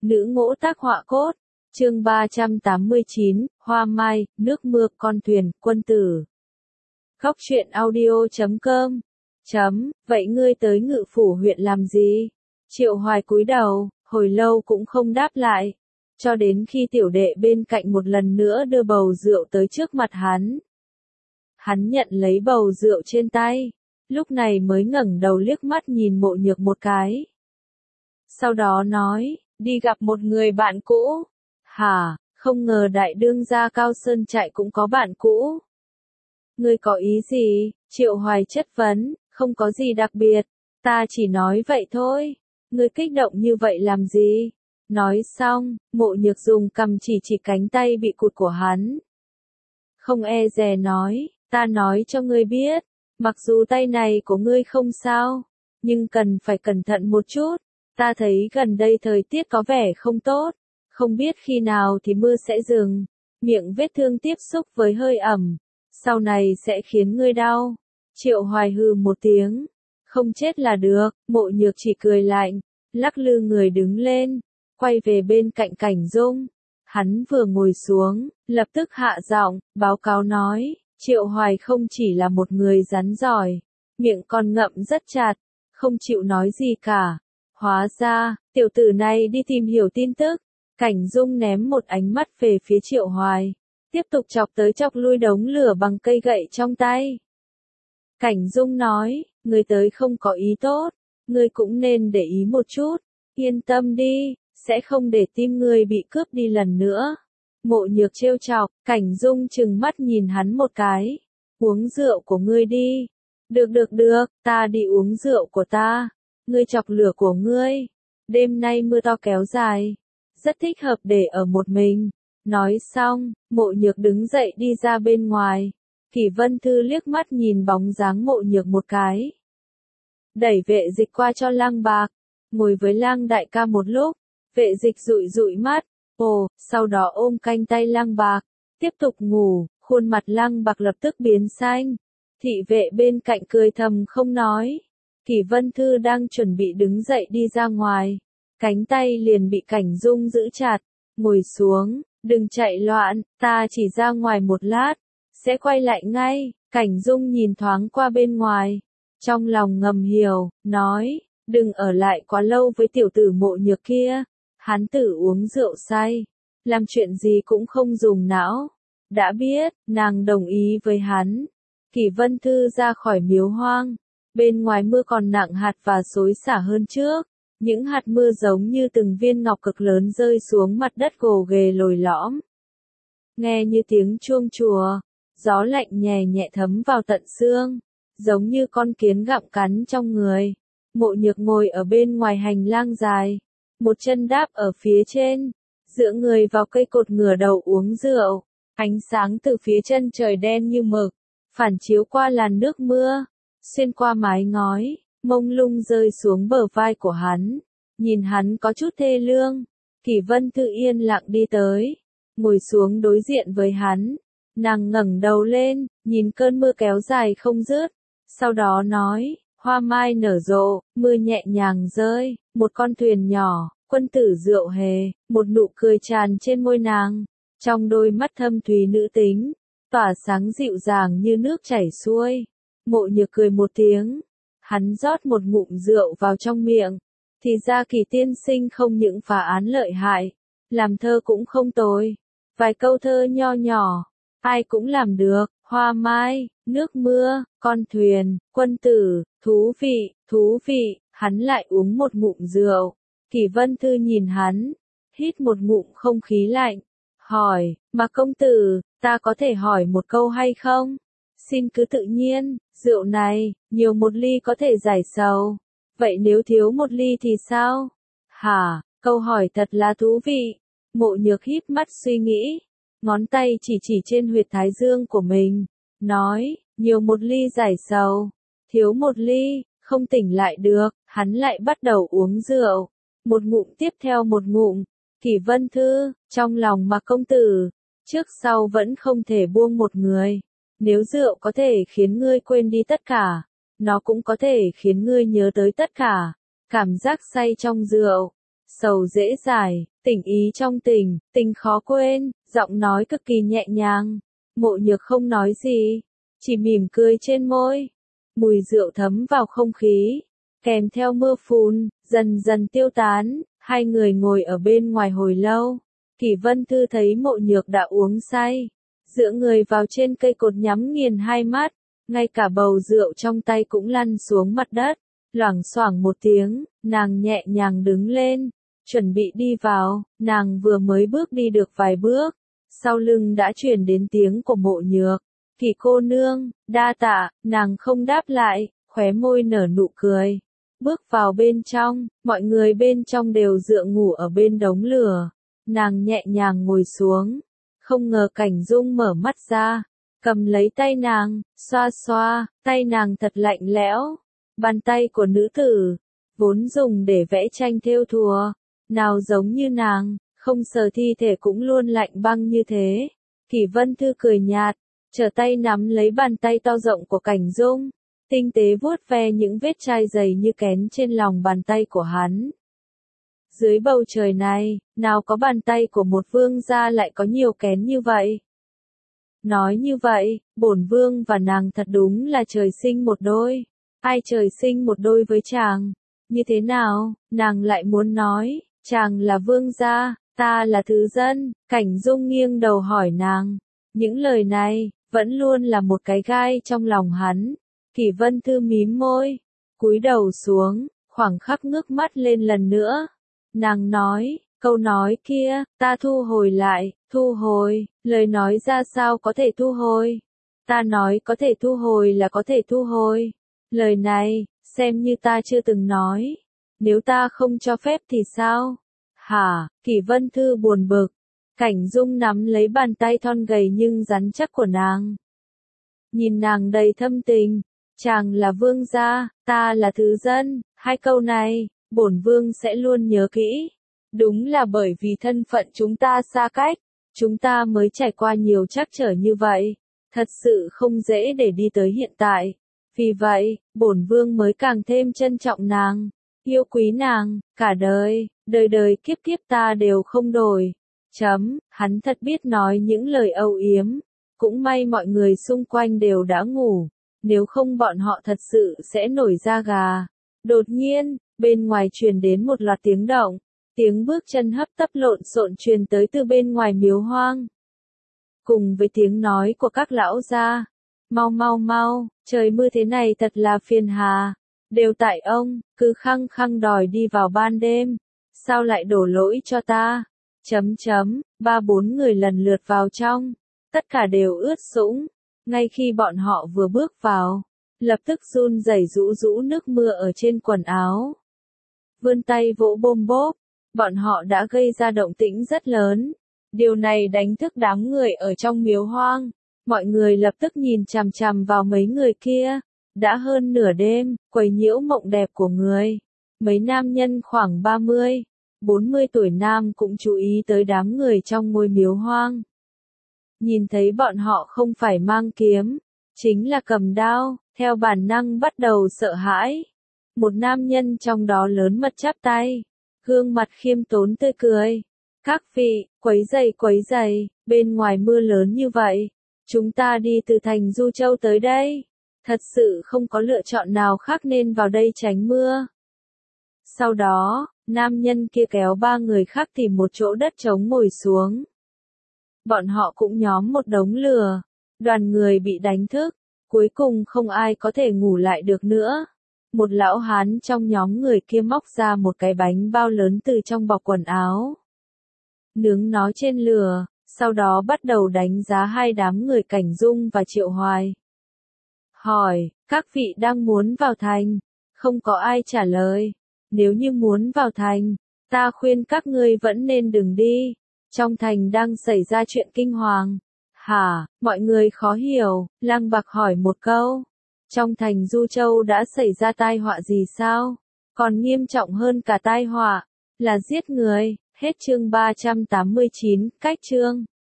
Nữ ngỗ tác họa cốt. Chương 389, Hoa Mai, nước mưa, con thuyền, quân tử. Góc truyện audio.com. Vậy ngươi tới Ngự Phủ huyện làm gì? Triệu Hoài cúi đầu, hồi lâu cũng không đáp lại. Cho đến khi tiểu đệ bên cạnh một lần nữa đưa bầu rượu tới trước mặt hắn. Hắn nhận lấy bầu rượu trên tay, lúc này mới ngẩng đầu liếc mắt nhìn Mộ Nhược một cái. Sau đó nói, đi gặp một người bạn cũ. Hả, không ngờ đại đương gia Cao Sơn Trại cũng có bạn cũ. Ngươi có ý gì? Triệu Hoài chất vấn, không có gì đặc biệt, ta chỉ nói vậy thôi. Ngươi kích động như vậy làm gì? Nói xong, Mộ Nhược dùng cằm chỉ cánh tay bị cụt của hắn. Không e dè nói, ta nói cho ngươi biết, mặc dù tay này của ngươi không sao, nhưng cần phải cẩn thận một chút. Ta thấy gần đây thời tiết có vẻ không tốt, không biết khi nào thì mưa sẽ dừng, miệng vết thương tiếp xúc với hơi ẩm, sau này sẽ khiến ngươi đau. Triệu Hoài hừ một tiếng, không chết là được. Mộ Nhược chỉ cười lạnh, lắc lư người đứng lên, quay về bên cạnh Cảnh Dung. Hắn vừa ngồi xuống, lập tức hạ giọng, báo cáo nói, Triệu Hoài không chỉ là một người rắn giỏi, miệng còn ngậm rất chặt, không chịu nói gì cả. Hóa ra, tiểu tử này đi tìm hiểu tin tức. Cảnh Dung ném một ánh mắt về phía Triệu Hoài, tiếp tục chọc tới chọc lui đống lửa bằng cây gậy trong tay. Cảnh Dung nói, ngươi tới không có ý tốt, ngươi cũng nên để ý một chút, yên tâm đi, sẽ không để tim ngươi bị cướp đi lần nữa. Mộ Nhược trêu chọc, Cảnh Dung trừng mắt nhìn hắn một cái, uống rượu của ngươi đi. Được, ta đi uống rượu của ta, ngươi chọc lửa của ngươi. Đêm nay mưa to kéo dài, rất thích hợp để ở một mình. Nói xong, Mộ Nhược đứng dậy đi ra bên ngoài. Kỷ Vân Thư liếc mắt nhìn bóng dáng Mộ Nhược một cái, đẩy Vệ Dịch qua cho Lang Bạc, ngồi với Lang đại ca một lúc. Vệ Dịch dụi mắt, sau đó ôm cánh tay Lang Bạc, tiếp tục ngủ. Khuôn mặt Lang Bạc lập tức biến xanh. Thị vệ bên cạnh cười thầm không nói. Kỷ Vân Thư đang chuẩn bị đứng dậy đi ra ngoài, cánh tay liền bị Cảnh Dung giữ chặt. Ngồi xuống, đừng chạy loạn, ta chỉ ra ngoài một lát, sẽ quay lại ngay. Cảnh Dung nhìn thoáng qua bên ngoài, trong lòng ngầm hiểu, nói, đừng ở lại quá lâu với tiểu tử Mộ Nhược kia. Hắn tử uống rượu say, làm chuyện gì cũng không dùng não. Đã biết, nàng đồng ý với hắn. Kỷ Vân Thư ra khỏi miếu hoang. Bên ngoài mưa còn nặng hạt và xối xả hơn trước. Những hạt mưa giống như từng viên ngọc cực lớn rơi xuống mặt đất gồ ghề lồi lõm. Nghe như tiếng chuông chùa, gió lạnh nhẹ nhẹ thấm vào tận xương, giống như con kiến gặm cắn trong người. Mộ Nhược ngồi ở bên ngoài hành lang dài, một chân đáp ở phía trên, dựa người vào cây cột ngửa đầu uống rượu. Ánh sáng từ phía chân trời đen như mực, phản chiếu qua làn nước mưa, xuyên qua mái ngói, mông lung rơi xuống bờ vai của hắn. Nhìn hắn có chút thê lương, Kỷ Vân Thư yên lặng đi tới, ngồi xuống đối diện với hắn. Nàng ngẩng đầu lên, nhìn cơn mưa kéo dài không dứt, sau đó nói, hoa mai nở rộ, mưa nhẹ nhàng rơi, một con thuyền nhỏ, quân tử rượu hề, một nụ cười tràn trên môi nàng, trong đôi mắt thâm thúy nữ tính, tỏa sáng dịu dàng như nước chảy xuôi. Mộ Nhược cười một tiếng, hắn rót một ngụm rượu vào trong miệng. Thì ra Kỳ tiên sinh không những phá án lợi hại, làm thơ cũng không tồi. Vài câu thơ nho nhỏ, ai cũng làm được. Hoa mai, nước mưa, con thuyền, quân tử, thú vị. Hắn lại uống một ngụm rượu. Kỷ Vân Thư nhìn hắn, hít một ngụm không khí lạnh, hỏi, mà công tử, ta có thể hỏi một câu hay không? Xin cứ tự nhiên, rượu này, nhiều một ly có thể giải sầu. Vậy nếu thiếu một ly thì sao? Hả, câu hỏi thật là thú vị. Mộ Nhược híp mắt suy nghĩ, ngón tay chỉ trên huyệt thái dương của mình, nói, nhiều một ly giải sầu, thiếu một ly, không tỉnh lại được. Hắn lại bắt đầu uống rượu, một ngụm tiếp theo một ngụm. Kỷ Vân Thư, trong lòng mà công tử, trước sau vẫn không thể buông một người. Nếu rượu có thể khiến ngươi quên đi tất cả, nó cũng có thể khiến ngươi nhớ tới tất cả. Cảm giác say trong rượu, sầu dễ giải, Tình ý trong tình, tình khó quên, giọng nói cực kỳ nhẹ nhàng. Mộ Nhược không nói gì, chỉ mỉm cười trên môi. Mùi rượu thấm vào không khí, kèm theo mưa phùn, dần dần tiêu tán. Hai người ngồi ở bên ngoài hồi lâu. Kỷ Vân Thư thấy Mộ Nhược đã uống say, dựa người vào trên cây cột nhắm nghiền hai mắt, ngay cả bầu rượu trong tay cũng lăn xuống mặt đất. Loảng xoảng một tiếng, nàng nhẹ nhàng đứng lên, chuẩn bị đi vào. Nàng vừa mới bước đi được vài bước, sau lưng đã truyền đến tiếng của Mộ Nhược. Kỷ cô nương, đa tạ. Nàng không đáp lại, khóe môi nở nụ cười. Bước vào bên trong, mọi người bên trong đều dựa ngủ ở bên đống lửa. Nàng nhẹ nhàng ngồi xuống, không ngờ Cảnh Dung mở mắt ra, cầm lấy tay nàng, xoa xoa. Tay nàng thật lạnh lẽo. Bàn tay của nữ tử, vốn dùng để vẽ tranh thêu thùa, nào giống như nàng, không sờ thi thể cũng luôn lạnh băng như thế. Kỷ Vân Thư cười nhạt, trở tay nắm lấy bàn tay to rộng của Cảnh Dung, tinh tế vuốt ve những vết chai dày như kén trên lòng bàn tay của hắn. Dưới bầu trời này, nào có bàn tay của một vương gia lại có nhiều kén như vậy. Nói như vậy, bổn vương và nàng thật đúng là trời sinh một đôi. Ai trời sinh một đôi với chàng? Như thế nào? Nàng lại muốn nói, chàng là vương gia, ta là thứ dân. Cảnh Dung nghiêng đầu hỏi nàng. Những lời này, vẫn luôn là một cái gai trong lòng hắn. Kỷ Vân Thư mím môi, cúi đầu xuống, khoảng khắc ngước mắt lên lần nữa. Nàng nói, câu nói kia, ta thu hồi lại. Thu hồi, lời nói ra sao có thể thu hồi? Ta nói có thể thu hồi là có thể thu hồi. Lời này, xem như ta chưa từng nói. Nếu ta không cho phép thì sao? Hả? Kỷ Vân Thư buồn bực. Cảnh Dung nắm lấy bàn tay thon gầy nhưng rắn chắc của nàng. Nhìn nàng đầy thâm tình. Chàng là vương gia, ta là thứ dân. Hai câu này, bổn vương sẽ luôn nhớ kỹ. Đúng là bởi vì thân phận chúng ta xa cách, chúng ta mới trải qua nhiều trắc trở như vậy. Thật sự không dễ để đi tới hiện tại. Vì vậy, bổn vương mới càng thêm trân trọng nàng, yêu quý nàng, cả đời, đời đời kiếp kiếp ta đều không đổi. Hắn thật biết nói những lời âu yếm. Cũng may mọi người xung quanh đều đã ngủ, nếu không bọn họ thật sự sẽ nổi da gà. Đột nhiên, bên ngoài truyền đến một loạt tiếng động, tiếng bước chân hấp tấp lộn xộn truyền tới từ bên ngoài miếu hoang. Cùng với tiếng nói của các lão gia. Mau mau mau, trời mưa thế này thật là phiền hà. Đều tại ông, cứ khăng khăng đòi đi vào ban đêm. Sao lại đổ lỗi cho ta? Ba bốn người lần lượt vào trong. Tất cả đều ướt sũng. Ngay khi bọn họ vừa bước vào, lập tức run rẩy rũ rũ nước mưa ở trên quần áo. Vươn tay vỗ bôm bốp, bọn họ đã gây ra động tĩnh rất lớn. Điều này đánh thức đám người ở trong miếu hoang. Mọi người lập tức nhìn chằm chằm vào mấy người kia. Đã hơn nửa đêm, quấy nhiễu mộng đẹp của người. Mấy nam nhân khoảng 30, 40 tuổi nam cũng chú ý tới đám người trong ngôi miếu hoang. Nhìn thấy bọn họ không phải mang kiếm, chính là cầm đao, theo bản năng bắt đầu sợ hãi. Một nam nhân trong đó lớn mật chắp tay, gương mặt khiêm tốn tươi cười. Các vị, quấy giày, bên ngoài mưa lớn như vậy. Chúng ta đi từ thành Du Châu tới đây. Thật sự không có lựa chọn nào khác nên vào đây tránh mưa. Sau đó, nam nhân kia kéo ba người khác tìm một chỗ đất trống ngồi xuống. Bọn họ cũng nhóm một đống lửa. Đoàn người bị đánh thức. Cuối cùng không ai có thể ngủ lại được nữa. Một lão hán trong nhóm người kia móc ra một cái bánh bao lớn từ trong bọc quần áo. Nướng nó trên lửa, sau đó bắt đầu đánh giá hai đám người Cảnh Dung và Triệu Hoài. Hỏi, các vị đang muốn vào thành? Không có ai trả lời. Nếu như muốn vào thành, ta khuyên các ngươi vẫn nên đừng đi. Trong thành đang xảy ra chuyện kinh hoàng. Hả, mọi người khó hiểu, Lăng Bạc hỏi một câu. Trong thành Du Châu đã xảy ra tai họa gì sao? Còn nghiêm trọng hơn cả tai họa, là giết người. Hết chương 389, cách chương.